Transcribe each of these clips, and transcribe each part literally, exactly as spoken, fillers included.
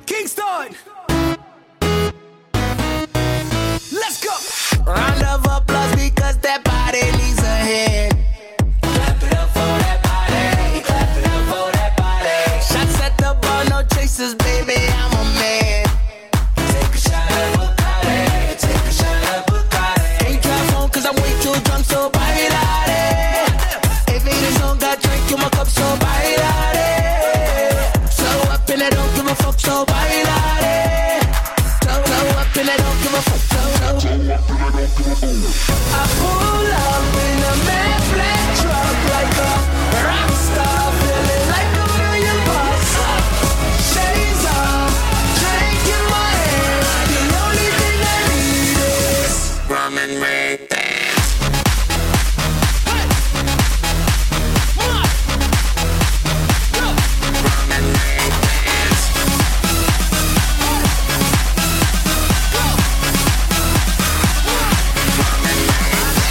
Kingston. Let's go. Round of applause because that body needs a hand. Clap it up for that body. Clap it up for that body. Shots at the bar, no chasers, baby. I'm a man. Take a shot at Bacardi. Take a shot at Bacardi. Ain't try phone cause I'm way too drunk, so bailare. If it is on, got drink in my cup, so bailare. So up and I don't give a fuck, so bailare. So, so up and I don't give a fuck, so, so. I pull up in a mad black truck like a rock star, feeling like a million bucks. Shades on, drink in my hand. The only thing I need is rum and red dance. Hey, come on, go. Rum and red dance.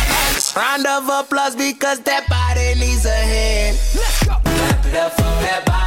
Round of applause because that body needs a hand. Let's go. Clap it up for that body.